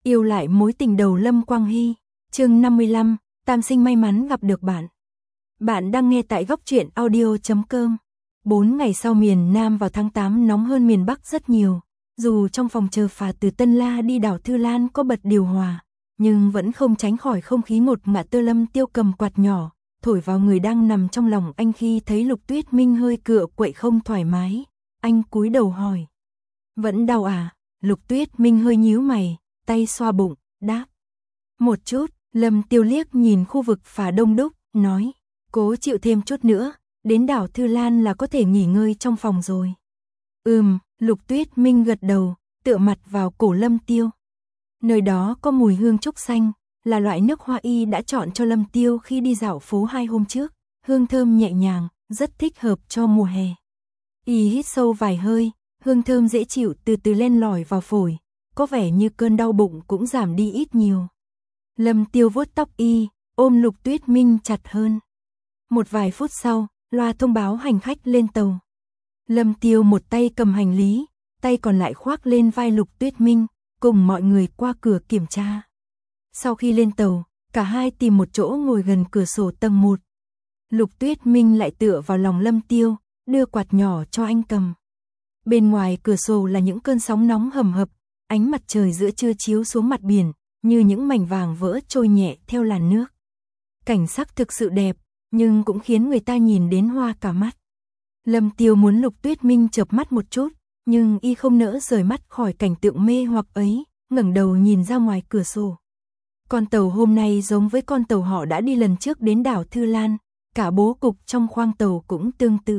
Yêu lại mối tình đầu Lâm Quang Hy. Chương 55, Tam sinh may mắn gặp được bạn. Bạn đang nghe tại góc truyện audio.com. 4 ngày sau miền Nam vào tháng 8 nóng hơn miền Bắc rất nhiều. Dù trong phòng chờ phà từ Tân La đi đảo Thư Lan có bật điều hòa, nhưng vẫn không tránh khỏi không khí ngột ngạt. Lâm Tiêu cầm quạt nhỏ, thổi vào người đang nằm trong lòng anh. Khi thấy Lục Tuyết Minh hơi cựa quậy không thoải mái, anh cúi đầu hỏi: "Vẫn đau à?" Lục Tuyết Minh hơi nhíu mày, tay xoa bụng, đáp: "Một chút." Lâm Tiêu liếc nhìn khu vực phà đông đúc, nói: "Cố chịu thêm chút nữa, đến đảo Thư Lan là có thể nghỉ ngơi trong phòng rồi." Lục Tuyết Minh gật đầu, tựa mặt vào cổ Lâm Tiêu. Nơi đó có mùi hương trúc xanh, là loại nước hoa y đã chọn cho Lâm Tiêu khi đi dạo phố 2 hôm trước, hương thơm nhẹ nhàng, rất thích hợp cho mùa hè. Y hít sâu vài hơi, hương thơm dễ chịu từ từ len lỏi vào phổi, có vẻ như cơn đau bụng cũng giảm đi ít nhiều. Lâm Tiêu vuốt tóc y, ôm Lục Tuyết Minh chặt hơn. Một vài phút sau, loa thông báo hành khách lên tàu. Lâm Tiêu một tay cầm hành lý, tay còn lại khoác lên vai Lục Tuyết Minh, cùng mọi người qua cửa kiểm tra. Sau khi lên tàu, cả hai tìm một chỗ ngồi gần cửa sổ tầng 1. Lục Tuyết Minh lại tựa vào lòng Lâm Tiêu, đưa quạt nhỏ cho anh cầm. Bên ngoài cửa sổ là những cơn sóng nóng hầm hập, ánh mặt trời giữa trưa chiếu xuống mặt biển, như những mảnh vàng vỡ trôi nhẹ theo làn nước. Cảnh sắc thực sự đẹp, nhưng cũng khiến người ta nhìn đến hoa cả mắt. Lâm Tiêu muốn Lục Tuyết Minh chợp mắt một chút, nhưng y không nỡ rời mắt khỏi cảnh tượng mê hoặc ấy, ngẩng đầu nhìn ra ngoài cửa sổ. Con tàu hôm nay giống với con tàu họ đã đi lần trước đến đảo Thư Lan, cả bố cục trong khoang tàu cũng tương tự.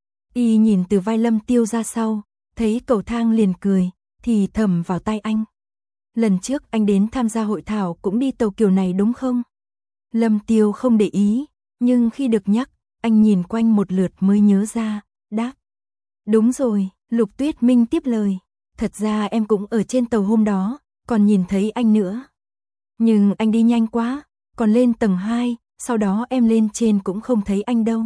Y nhìn từ vai Lâm Tiêu ra sau, thấy cầu thang liền cười, thì thầm vào tai anh: "Lần trước anh đến tham gia hội thảo cũng đi tàu kiểu này đúng không?" Lâm Tiêu không để ý, nhưng khi được nhắc, anh nhìn quanh một lượt mới nhớ ra, đáp: "Đúng rồi." Lục Tuyết Minh tiếp lời: "Thật ra em cũng ở trên tàu hôm đó, còn nhìn thấy anh nữa. Nhưng anh đi nhanh quá, còn lên tầng 2, sau đó em lên trên cũng không thấy anh đâu."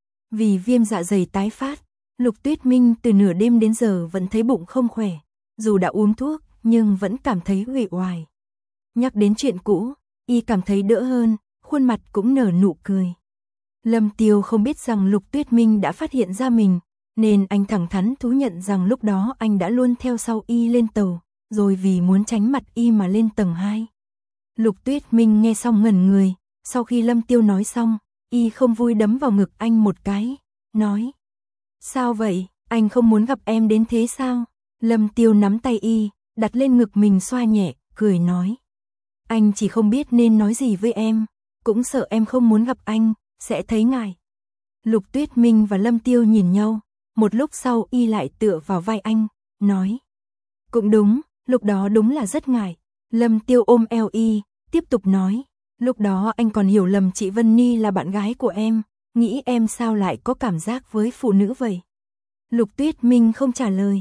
Vì viêm dạ dày tái phát, Lục Tuyết Minh từ nửa đêm đến giờ vẫn thấy bụng không khỏe, dù đã uống thuốc nhưng vẫn cảm thấy uể oải. Nhắc đến chuyện cũ, y cảm thấy đỡ hơn, khuôn mặt cũng nở nụ cười. Lâm Tiêu không biết rằng Lục Tuyết Minh đã phát hiện ra mình, nên anh thẳng thắn thú nhận rằng lúc đó anh đã luôn theo sau y lên tàu, rồi vì muốn tránh mặt y mà lên tầng 2. Lục Tuyết Minh nghe xong ngẩn người, sau khi Lâm Tiêu nói xong, y không vui đấm vào ngực anh một cái, nói: "Sao vậy, anh không muốn gặp em đến thế sao?" Lâm Tiêu nắm tay y, đặt lên ngực mình xoa nhẹ, cười nói: "Anh chỉ không biết nên nói gì với em, cũng sợ em không muốn gặp anh, sẽ thấy ngại." Lục Tuyết Minh và Lâm Tiêu nhìn nhau, một lúc sau y lại tựa vào vai anh, nói: "Cũng đúng, lúc đó đúng là rất ngại." Lâm Tiêu ôm eo y, tiếp tục nói: "Lúc đó anh còn hiểu lầm chị Vân Ni là bạn gái của em, nghĩ em sao lại có cảm giác với phụ nữ vậy." Lục Tuyết Minh không trả lời,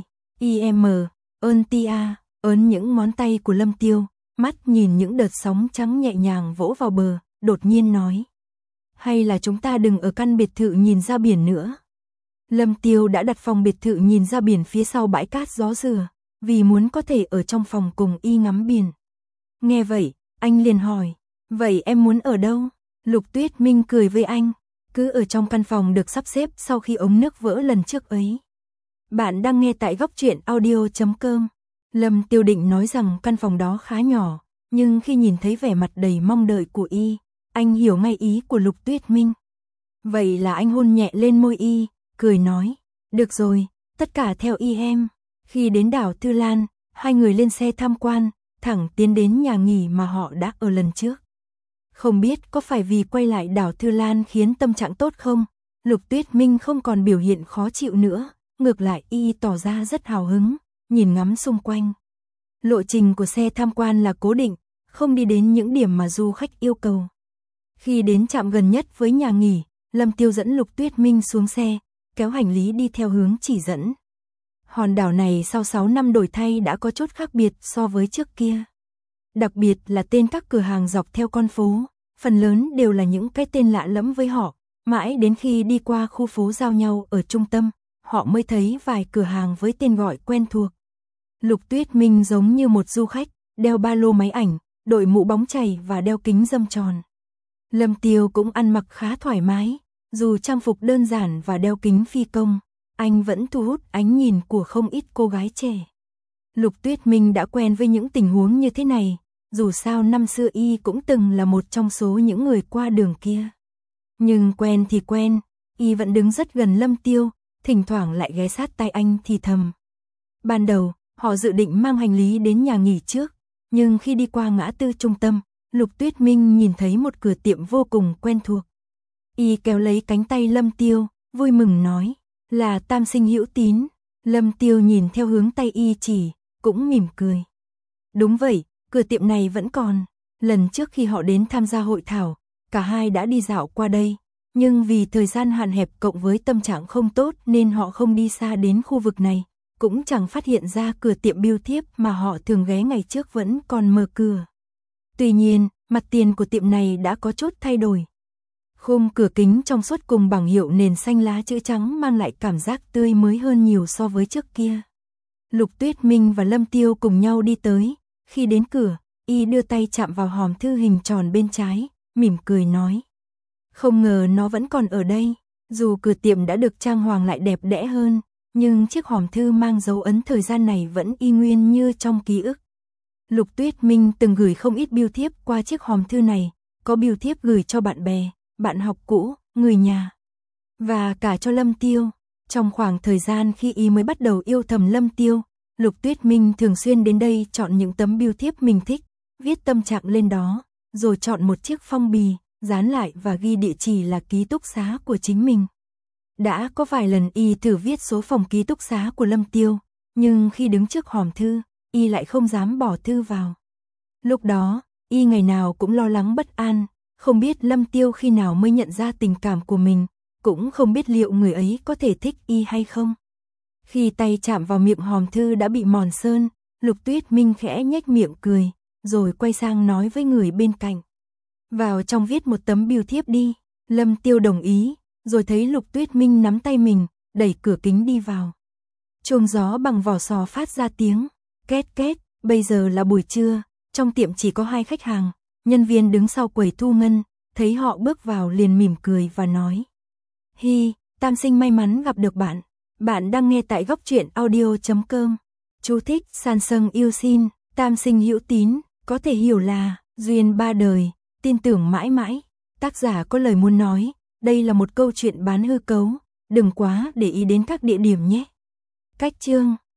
ơn tia, ớn những ngón tay của Lâm Tiêu, mắt nhìn những đợt sóng trắng nhẹ nhàng vỗ vào bờ, đột nhiên nói: "Hay là chúng ta đừng ở căn biệt thự nhìn ra biển nữa." Lâm Tiêu đã đặt phòng biệt thự nhìn ra biển phía sau bãi cát gió dừa, vì muốn có thể ở trong phòng cùng y ngắm biển. Nghe vậy, anh liền hỏi: "Vậy em muốn ở đâu?" Lục Tuyết Minh cười với anh: "Cứ ở trong căn phòng được sắp xếp sau khi ống nước vỡ lần trước ấy." Bạn đang nghe tại góc truyện audio.com. Lâm Tiêu định nói rằng căn phòng đó khá nhỏ, nhưng khi nhìn thấy vẻ mặt đầy mong đợi của y, anh hiểu ngay ý của Lục Tuyết Minh. Vậy là anh hôn nhẹ lên môi y, cười nói: "Được rồi, tất cả theo y em." Khi đến đảo Thư Lan, hai người lên xe tham quan, thẳng tiến đến nhà nghỉ mà họ đã ở lần trước. Không biết có phải vì quay lại đảo Thư Lan khiến tâm trạng tốt không, Lục Tuyết Minh không còn biểu hiện khó chịu nữa, ngược lại y tỏ ra rất hào hứng, nhìn ngắm xung quanh. Lộ trình của xe tham quan là cố định, không đi đến những điểm mà du khách yêu cầu. Khi đến trạm gần nhất với nhà nghỉ, Lâm Tiêu dẫn Lục Tuyết Minh xuống xe, kéo hành lý đi theo hướng chỉ dẫn. Hòn đảo này sau 6 năm đổi thay đã có chút khác biệt so với trước kia. Đặc biệt là tên các cửa hàng dọc theo con phố, phần lớn đều là những cái tên lạ lẫm với họ, mãi đến khi đi qua khu phố giao nhau ở trung tâm, họ mới thấy vài cửa hàng với tên gọi quen thuộc. Lục Tuyết Minh giống như một du khách, đeo ba lô máy ảnh, đội mũ bóng chày và đeo kính râm tròn. Lâm Tiêu cũng ăn mặc khá thoải mái, dù trang phục đơn giản và đeo kính phi công, anh vẫn thu hút ánh nhìn của không ít cô gái trẻ. Lục Tuyết Minh đã quen với những tình huống như thế này, dù sao năm xưa y cũng từng là một trong số những người qua đường kia. Nhưng quen thì quen, y vẫn đứng rất gần Lâm Tiêu, thỉnh thoảng lại ghé sát tai anh thì thầm. Ban đầu, họ dự định mang hành lý đến nhà nghỉ trước, nhưng khi đi qua ngã tư trung tâm, Lục Tuyết Minh nhìn thấy một cửa tiệm vô cùng quen thuộc. Y kéo lấy cánh tay Lâm Tiêu, vui mừng nói, là Tam Sinh Hữu Tín. Lâm Tiêu nhìn theo hướng tay y chỉ, cũng mỉm cười. Đúng vậy, cửa tiệm này vẫn còn. Lần trước khi họ đến tham gia hội thảo, cả hai đã đi dạo qua đây, nhưng vì thời gian hạn hẹp cộng với tâm trạng không tốt nên họ không đi xa đến khu vực này, cũng chẳng phát hiện ra cửa tiệm bưu thiếp mà họ thường ghé ngày trước vẫn còn mở cửa. Tuy nhiên, mặt tiền của tiệm này đã có chút thay đổi. Khung cửa kính trong suốt cùng bảng hiệu nền xanh lá chữ trắng mang lại cảm giác tươi mới hơn nhiều so với trước kia. Lục Tuyết Minh và Lâm Tiêu cùng nhau đi tới, khi đến cửa, y đưa tay chạm vào hòm thư hình tròn bên trái, mỉm cười nói. Không ngờ nó vẫn còn ở đây, dù cửa tiệm đã được trang hoàng lại đẹp đẽ hơn, nhưng chiếc hòm thư mang dấu ấn thời gian này vẫn y nguyên như trong ký ức. Lục Tuyết Minh từng gửi không ít bưu thiếp qua chiếc hòm thư này, có bưu thiếp gửi cho bạn bè, bạn học cũ, người nhà, và cả cho Lâm Tiêu. Trong khoảng thời gian khi y mới bắt đầu yêu thầm Lâm Tiêu, Lục Tuyết Minh thường xuyên đến đây chọn những tấm bưu thiếp mình thích, viết tâm trạng lên đó, rồi chọn một chiếc phong bì, dán lại và ghi địa chỉ là ký túc xá của chính mình. Đã có vài lần y thử viết số phòng ký túc xá của Lâm Tiêu, nhưng khi đứng trước hòm thư, y lại không dám bỏ thư vào. Lúc đó, y ngày nào cũng lo lắng bất an, không biết Lâm Tiêu khi nào mới nhận ra tình cảm của mình, cũng không biết liệu người ấy có thể thích y hay không. Khi tay chạm vào miệng hòm thư đã bị mòn sơn, Lục Tuyết Minh khẽ nhếch miệng cười, rồi quay sang nói với người bên cạnh. Vào trong viết một tấm bưu thiếp đi. Lâm Tiêu đồng ý, rồi thấy Lục Tuyết Minh nắm tay mình, đẩy cửa kính đi vào. Chuông gió bằng vỏ sò phát ra tiếng, két két, bây giờ là buổi trưa, trong tiệm chỉ có 2 khách hàng, nhân viên đứng sau quầy thu ngân, thấy họ bước vào liền mỉm cười và nói. Hi, Tam Sinh may mắn gặp được bạn. Bạn đang nghe tại góc truyện audio.com. Chú thích, san sâng yêu xin, Tam Sinh Hữu Tín, có thể hiểu là duyên ba đời, tin tưởng mãi mãi. Tác giả có lời muốn nói, đây là một câu chuyện bán hư cấu, đừng quá để ý đến các địa điểm nhé. Cách chương